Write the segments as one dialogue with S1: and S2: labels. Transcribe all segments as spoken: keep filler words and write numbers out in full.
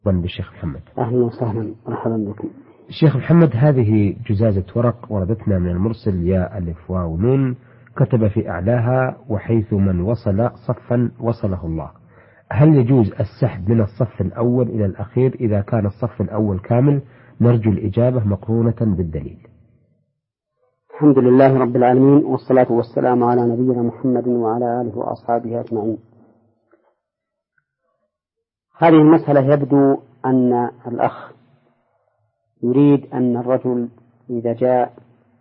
S1: بالشيخ محمد.
S2: أهلا وسهلا مرحبا بكم.
S1: الشيخ محمد، هذه جزازة ورق وردتنا من المرسل يا ألف واو نون، كتب في أعلاها: وحيث من وصل صفا وصله الله. هل يجوز السحب من الصف الأول إلى الأخير إذا كان الصف الأول كامل؟ نرجو الإجابة مقرونة بالدليل.
S2: الحمد لله رب العالمين، والصلاة والسلام على نبينا محمد وعلى آله وأصحابه أجمعين. هذه المسألة يبدو أن الأخ يريد أن الرجل إذا جاء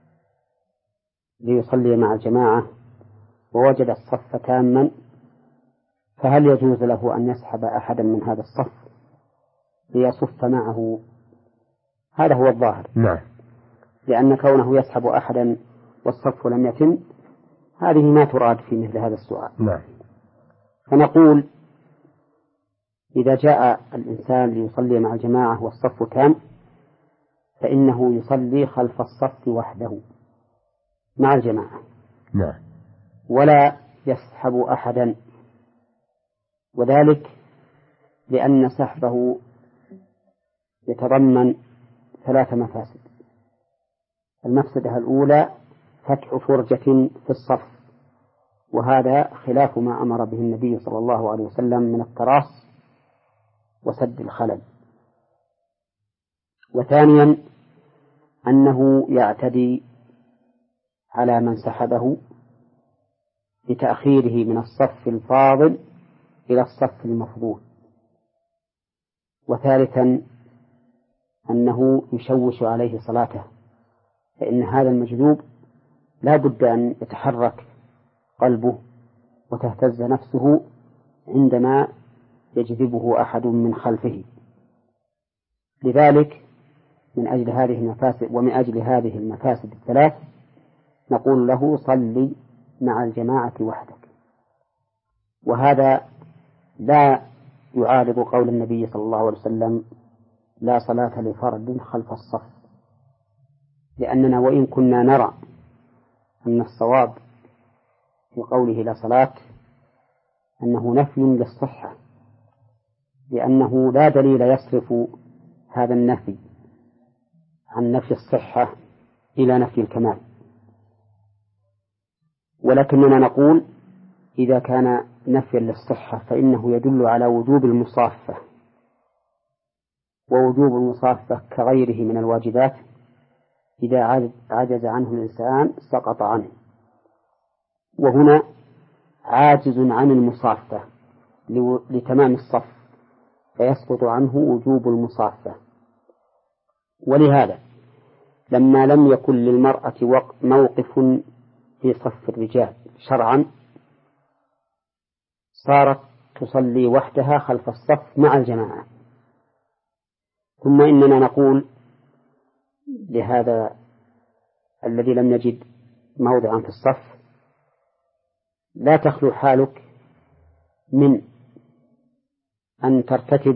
S2: ليصلي مع الجماعة ووجد الصف تاما، فهل يجوز له أن يسحب أحدا من هذا الصف ليصف معه؟ هذا هو الظاهر.
S1: نعم.
S2: لأن كونه يسحب أحدا والصف لم يتم، هذه ما تراد في مثل هذا السؤال.
S1: نعم.
S2: فنقول إذا جاء الإنسان ليصلي مع الجماعة والصف تام، فإنه يصلي خلف الصف وحده مع الجماعة.
S1: نعم.
S2: ولا يسحب أحدا، وذلك لأن سحبه يتضمن ثلاث مفاسد. المفسدة الأولى فتح فرجة في الصف، وهذا خلاف ما أمر به النبي صلى الله عليه وسلم من التراص وسد الخلل. وثانيا أنه يعتدي على من سحبه بتأخيره من الصف الفاضل إلى الصف المفضول. وثالثا أنه يشوش عليه صلاته، فإن هذا المجذوب لا بد أن يتحرك قلبه وتهتز نفسه عندما يجذبه أحد من خلفه. لذلك من أجل هذه المفاسد ومن أجل هذه المفاسد الثلاث نقول له صلي مع الجماعة وحدك. وهذا لا يعارض قول النبي صلى الله عليه وسلم: لا صلاة لفرد خلف الصف، لأننا وإن كنا نرى أن الصواب في قوله لا صلاة أنه نفي للصحة، لأنه لا دليل يصرف هذا النفي عن نفي الصحة إلى نفي الكمال. ولكننا نقول إذا كان نفيا للصحة فإنه يدل على وجوب المصافة، ووجوب المصافة كغيره من الواجبات إذا عجز عنه الإنسان سقط عنه، وهنا عاجز عن المصافة لتمام الصف فيسقط عنه وجوب المصافة. ولهذا لما لم يكن للمرأة موقف في صف الرجال شرعا صارت تصلي وحدها خلف الصف مع الجماعة. ثم إننا نقول لهذا الذي لم يجد موضعا في الصف: لا تخلو حالك من أن ترتكب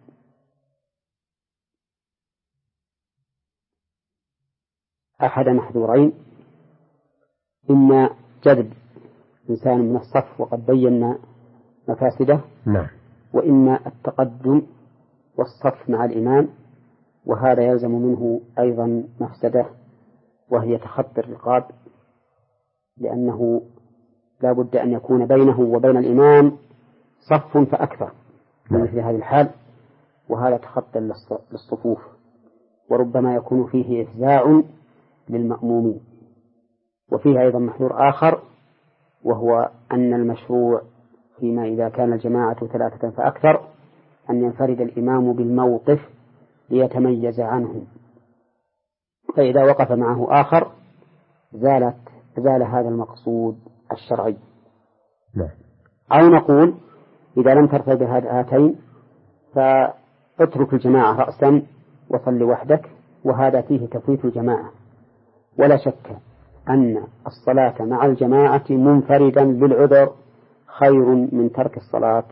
S2: أحد محذورين: إما جذب إنسان من الصف وقد بينا مفاسده،
S1: نعم،
S2: وإما التقدم والصف مع الإمام، وهذا يلزم منه أيضا مفسدة وهي تخطي الرقاب، لأنه لا بد أن يكون بينه وبين الإمام صف فأكثر في مثل هذه الحال، وهذا تخطي للصفوف، وربما يكون فيه إفزاع للمأمومين. وفيه أيضا محذور آخر، وهو أن المشروع فيما إذا كان الجماعة ثلاثة فأكثر أن ينفرد الإمام بالموقف ليتميز عنه، فإذا وقف معه آخر زالت زال هذا المقصود الشرعي.
S1: لا.
S2: أو نقول إذا لم ترتد هاتين فاترك الجماعة رأسا وصل وحدك، وهذا فيه تفويت الجماعة. ولا شك أن الصلاة مع الجماعة منفردا بالعذر خير من ترك الصلاة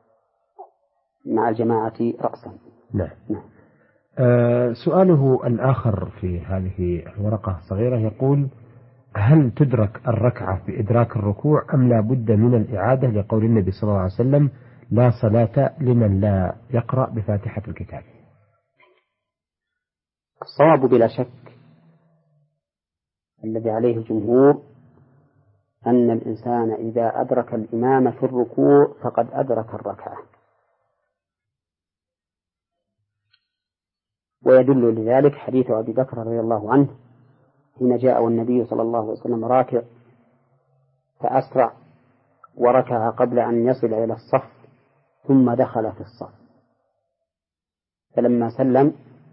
S2: مع الجماعة رأسا.
S1: نعم. نعم. آه سؤاله الآخر في هذه الورقة الصغيرة يقول: هل تدرك الركعة بإدراك الركوع أم لا بد من الإعادة، لقول النبي صلى الله عليه وسلم: لا صلاة لمن لا يقرأ بفاتحة الكتاب.
S2: الصواب بلا شك الذي عليه الجمهور أن الإنسان إذا أدرك الإمام في الركوع فقد أدرك الركعة، ويدل لذلك حديث أبي بكر رضي الله عنه حين جاء والنبي صلى الله عليه وسلم راكع فأسرع وركع قبل أن يصل إلى الصف ثم دخل في الصف، فلما سلم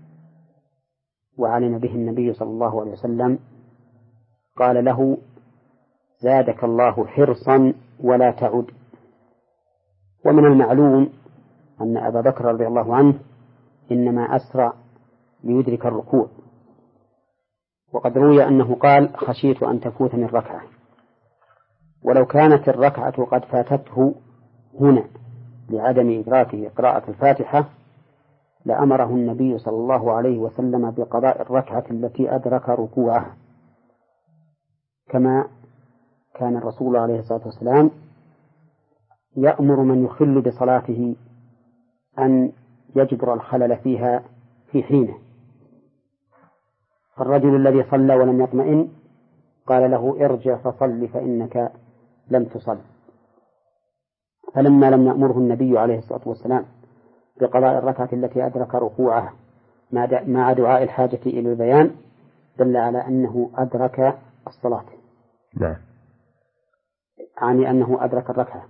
S2: وعلم به النبي صلى الله عليه وسلم قال له: زادك الله حرصا ولا تعد. ومن المعلوم أن أبا بكر رضي الله عنه إنما أسرع ليدرك الركوع، وقد روي أنه قال: خشيت أن تفوتني الركعة. ولو كانت الركعة قد فاتته هنا لعدم إدراكه قراءة الفاتحة لأمره النبي صلى الله عليه وسلم بقضاء الركعة التي أدرك ركوعها، كما كان الرسول عليه الصلاة والسلام يأمر من يخل بصلاته أن يجبر الخلل فيها في حينه. فالرجل الذي صلى ولم يطمئن قال له: ارجع فصل فإنك لم تصل. فلما لم يأمره النبي عليه الصلاة والسلام بقضاء الركعة التي أدرك ركوعها مع دعاء الحاجة إلى البيان دل على أنه أدرك الصلاة،
S1: نعم،
S2: يعني أنه أدرك الركعة.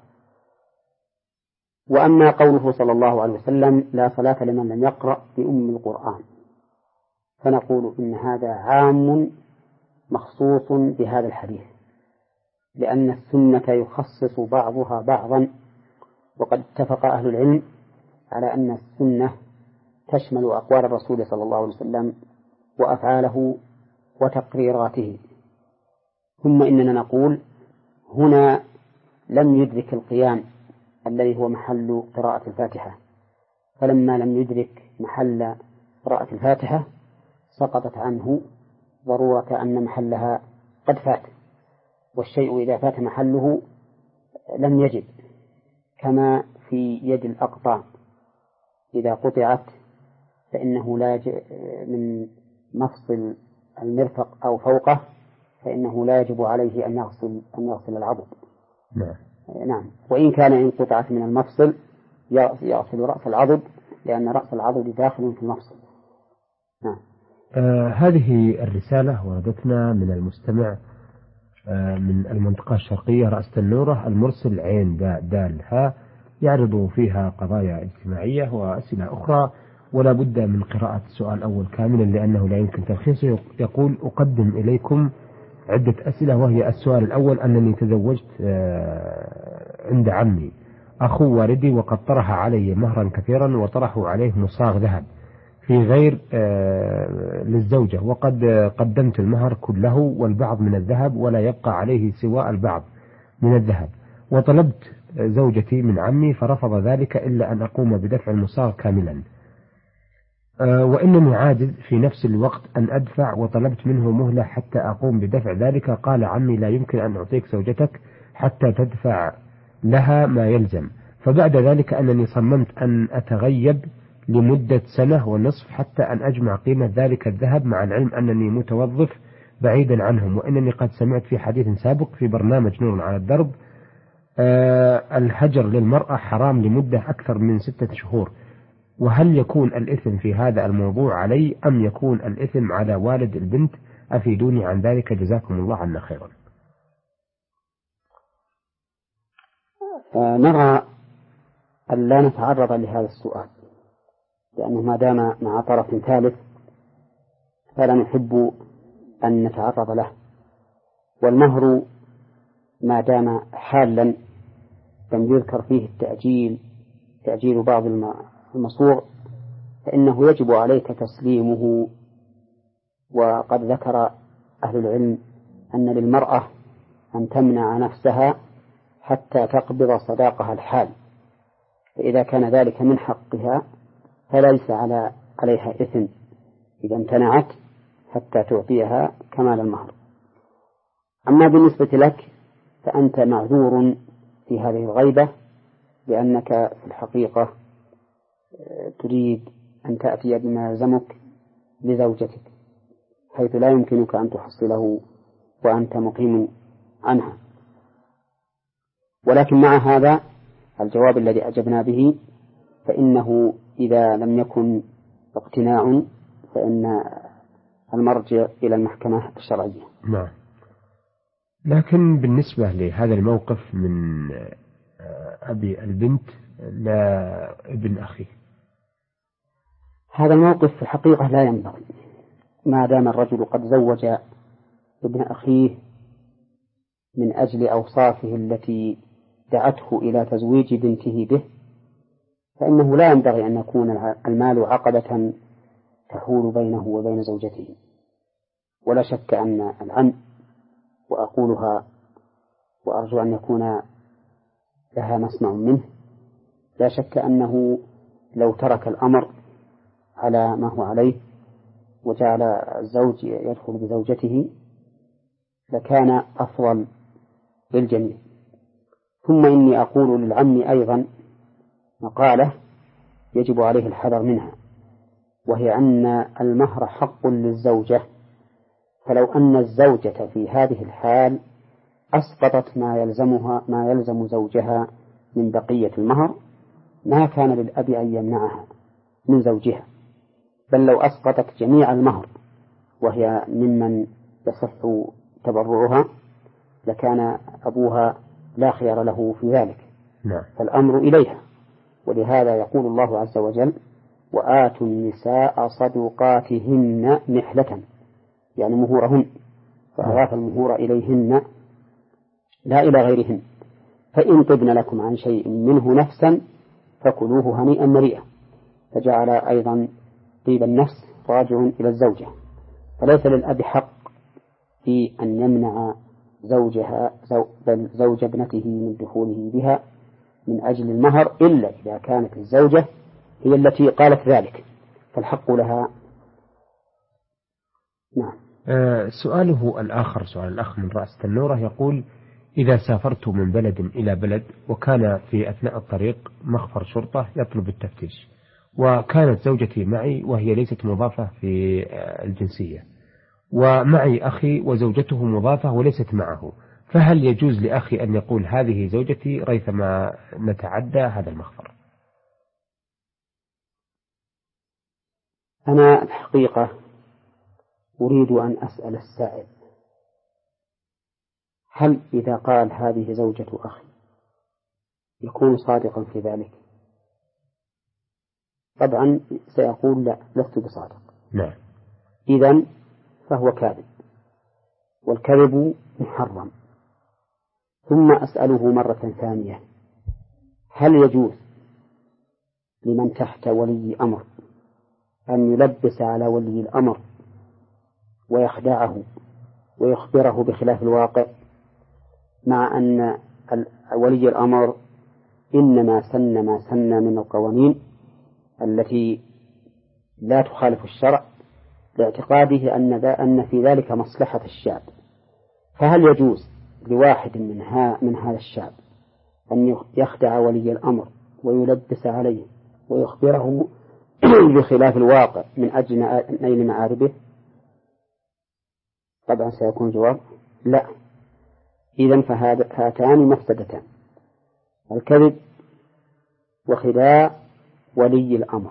S2: وأما قوله صلى الله عليه وسلم: لا صلاة لمن لم يقرأ بأم القرآن، فنقول إن هذا عام مخصوص بهذا الحديث، لأن السنة يخصص بعضها بعضا، وقد اتفق أهل العلم على أن السنة تشمل أقوال الرسول صلى الله عليه وسلم وأفعاله وتقريراته. ثم إننا نقول هنا لم يدرك القيام الذي هو محل قراءة الفاتحة، فلما لم يدرك محل قراءة الفاتحة سقطت عنه ضرورة أن محلها قد فات، والشيء إذا فات محله لم يجب، كما في يد الأقطاع إذا قطعت فإنه لا يجب من مفصل المرفق أو فوقه فإنه لا يجب عليه أن يغسل أن يغسل العضد.
S1: نعم.
S2: نعم. وإن كان إن قطعت من المفصل يغسل رأس العضد، لأن رأس العضد داخل في المفصل. نعم.
S1: آه هذه الرسالة وردتنا من المستمع آه من المنطقة الشرقية رأس النورة، المرسل عين دال ها، يعرض فيها قضايا اجتماعية وأسئلة أخرى، ولا بد من قراءة السؤال الأول كاملا لأنه لا يمكن تلخيصه. يقول: أقدم إليكم عدة أسئلة، وهي السؤال الأول: أنني تزوجت عند عمي أخو والدي، وقد طرح علي مهرا كثيرا وطرحوا عليه مصاغ ذهب في غير للزوجة، وقد قدمت المهر كله والبعض من الذهب ولا يبقى عليه سوى البعض من الذهب، وطلبت زوجتي من عمي فرفض ذلك إلا أن أقوم بدفع المصاغ كاملا، وإنني عاجز في نفس الوقت أن أدفع، وطلبت منه مهلة حتى أقوم بدفع ذلك. قال عمي: لا يمكن أن أعطيك زوجتك حتى تدفع لها ما يلزم. فبعد ذلك أنني صممت أن أتغيب لمدة سنة ونصف حتى أن أجمع قيمة ذلك الذهب، مع العلم أنني متوظف بعيدا عنهم، وإنني قد سمعت في حديث سابق في برنامج نور على الدرب أه الهجر للمرأة حرام لمدة أكثر من ستة شهور، وهل يكون الإثم في هذا الموضوع علي أم يكون الإثم على والد البنت؟ أفيدوني عن ذلك جزاكم الله عنا خيرا.
S2: نرى أن لا نتعرض لهذا السؤال، لأنه ما دام مع طرف ثالث فلا نحب أن نتعرض له، والمهر ما دام حالا لم يذكر فيه التأجيل تأجيل بعض المصوغ فإنه يجب عليك تسليمه. وقد ذكر أهل العلم أن للمرأة أن تمنع نفسها حتى تقبض صداقها الحال، فإذا كان ذلك من حقها فليس على عليها إثم إذا امتنعت حتى تعطيها كمال المهر. أما بالنسبة لك فأنت معذور في هذه الغيبة، لأنك في الحقيقة تريد أن تأتي بما يلزمك لزوجتك، حيث لا يمكنك أن تحصله وأنت مقيم عنها. ولكن مع هذا الجواب الذي أجبنا به فإنه إذا لم يكن اقتناع فإن المرجع إلى المحكمة الشرعية.
S1: نعم. لكن بالنسبة لهذا الموقف من أبي البنت لا ابن أخيه،
S2: هذا الموقف في الحقيقة لا ينبغي ما دام الرجل قد زوج ابن أخيه من أجل أوصافه التي دعته إلى تزويج بنته به، فإنه لا ينبغي أن يكون المال عقبة تحول بينه وبين زوجته. ولا شك أن العم، وأقولها وأرجو أن يكون لها مسمع منه، لا شك أنه لو ترك الأمر على ما هو عليه وجعل الزوج يدخل بزوجته لكان أفضل للجميع. ثم إني أقول للعم أيضا مقالة يجب عليه الحذر منها، وهي أن المهر حق للزوجة، فلو أن الزوجة في هذه الحال أسقطت ما يلزمها ما يلزم زوجها من بقية المهر ما كان للأب أن يمنعها من زوجها، بل لو أسقطت جميع المهر وهي ممن يصح تبرعها لكان أبوها لا خيار له في ذلك.
S1: نعم.
S2: فالأمر إليها. ولهذا يقول الله عز وجل: وآتوا النساء صدقاتهن نحلة، يعني مهورهن، فأضاف المهور إليهن لا إلى غيرهن، فإن طبن لكم عن شيء منه نفسا فكلوه هنيئا مريئا، فجعل أيضا طيب النفس راجع إلى الزوجة، فليس للأب حق في أن يمنع زوجها زو بل زوج ابنته من دخوله بها من أجل المهر إلا إذا كانت الزوجة هي التي قالت ذلك، فالحق لها. نعم.
S1: آه سؤاله الآخر، سؤال الأخ من رأس تنورة، يقول: إذا سافرت من بلد إلى بلد وكان في أثناء الطريق مخفر شرطة يطلب التفتيش، وكانت زوجتي معي وهي ليست مضافة في الجنسية، ومعي أخي وزوجته مضافة وليست معه، فهل يجوز لأخي أن يقول هذه زوجتي ريثما نتعدى هذا المخفر؟
S2: أنا الحقيقة أريد أن أسأل السائل: هل إذا قال هذه زوجة أخي يكون صادقا في ذلك؟ طبعا سيقول: لا، لست بصادق.
S1: نعم.
S2: إذن فهو كاذب، والكذب محرم. ثم أسأله مرة ثانية: هل يجوز لمن تحت ولي أمر أن يلبس على ولي الأمر ويخدعه ويخبره بخلاف الواقع، مع أن ولي الأمر إنما سن ما سن من القوانين التي لا تخالف الشرع لاعتقاده أن أن في ذلك مصلحة الشعب؟ فهل يجوز لواحد من, ها من هذا الشعب أن يخدع ولي الأمر ويلبس عليه ويخبره بخلاف الواقع من أجل نيل معاربه؟ طبعا سيكون جواب: لا. إذن فهاتان مفسدتان: الكذب وخداع ولي الأمر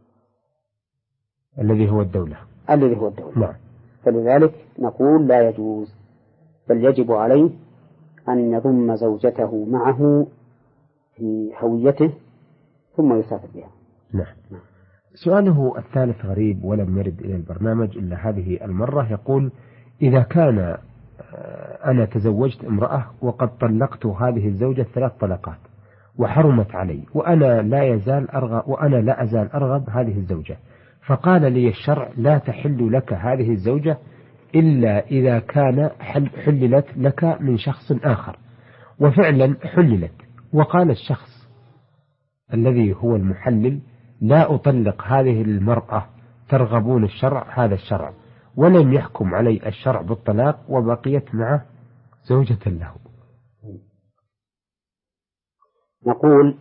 S1: الذي هو الدولة
S2: الذي هو الدولة.
S1: نعم.
S2: فلذلك نقول لا يجوز، بل يجب عليه أن يضم زوجته معه في هويته ثم يسافر بها.
S1: نعم. سؤاله الثالث غريب ولم يرد إلى البرنامج إلا هذه المرة، يقول: إذا كان أنا تزوجت امرأة وقد طلقت هذه الزوجة ثلاث طلقات وحرمت علي، وأنا لا يزال أرغب وأنا لا أزال أرغب هذه الزوجة، فقال لي الشرع: لا تحل لك هذه الزوجة إلا إذا كان حللت لك من شخص آخر، وفعلا حللت، وقال الشخص الذي هو المحلل: لا أطلق هذه المرأة، ترغبون الشرع، هذا الشرع، ولم يحكم علي الشرع بالطلاق وبقيت معه زوجة له.
S2: نقول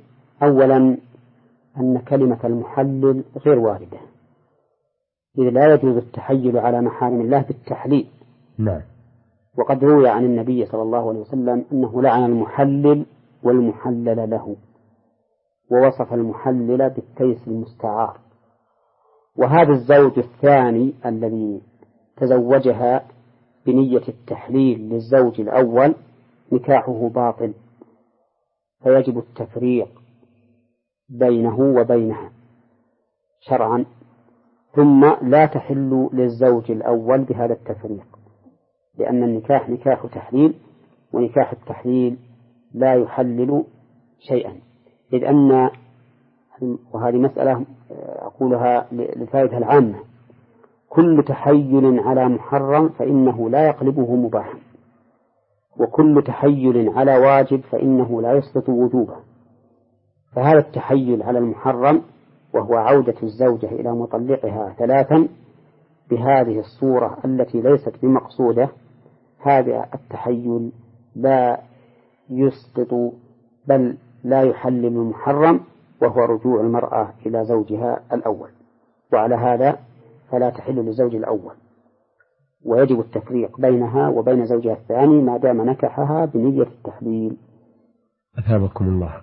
S2: أولا أن كلمة المحلل غير واردة، إذ لا يجوز التحيل على محارم الله بالتحليل.
S1: نعم.
S2: وقد روي عن النبي صلى الله عليه وسلم أنه لعن المحلل والمحلل له، ووصف المحلل بالتيس المستعار. وهذا الزوج الثاني الذي تزوجها بنية التحليل للزوج الأول نكاحه باطل، فيجب التفريق بينه وبينها شرعا، ثم لا تحل للزوج الأول بهذا التفريق، لأن النكاح نكاح تحليل، ونكاح التحليل لا يحلل شيئا، إذ أن، وهذه مسألة أقولها للفائدة العامة، كل تحيل على محرم فإنه لا يقلبه مباحا، وكل تحيل على واجب فإنه لا يسقط وجوبه. فهذا التحيل على المحرم وهو عودة الزوجة إلى مطلقها ثلاثا بهذه الصورة التي ليست بمقصودة، هذا التحيل لا يسقط بل لا يحلل المحرم، وهو رجوع المرأة إلى زوجها الأول، وعلى هذا فلا تحل للزوج الأول، ويجب التفريق بينها وبين زوجها الثاني ما دام نكحها بنية التحليل.
S1: أثابكم الله.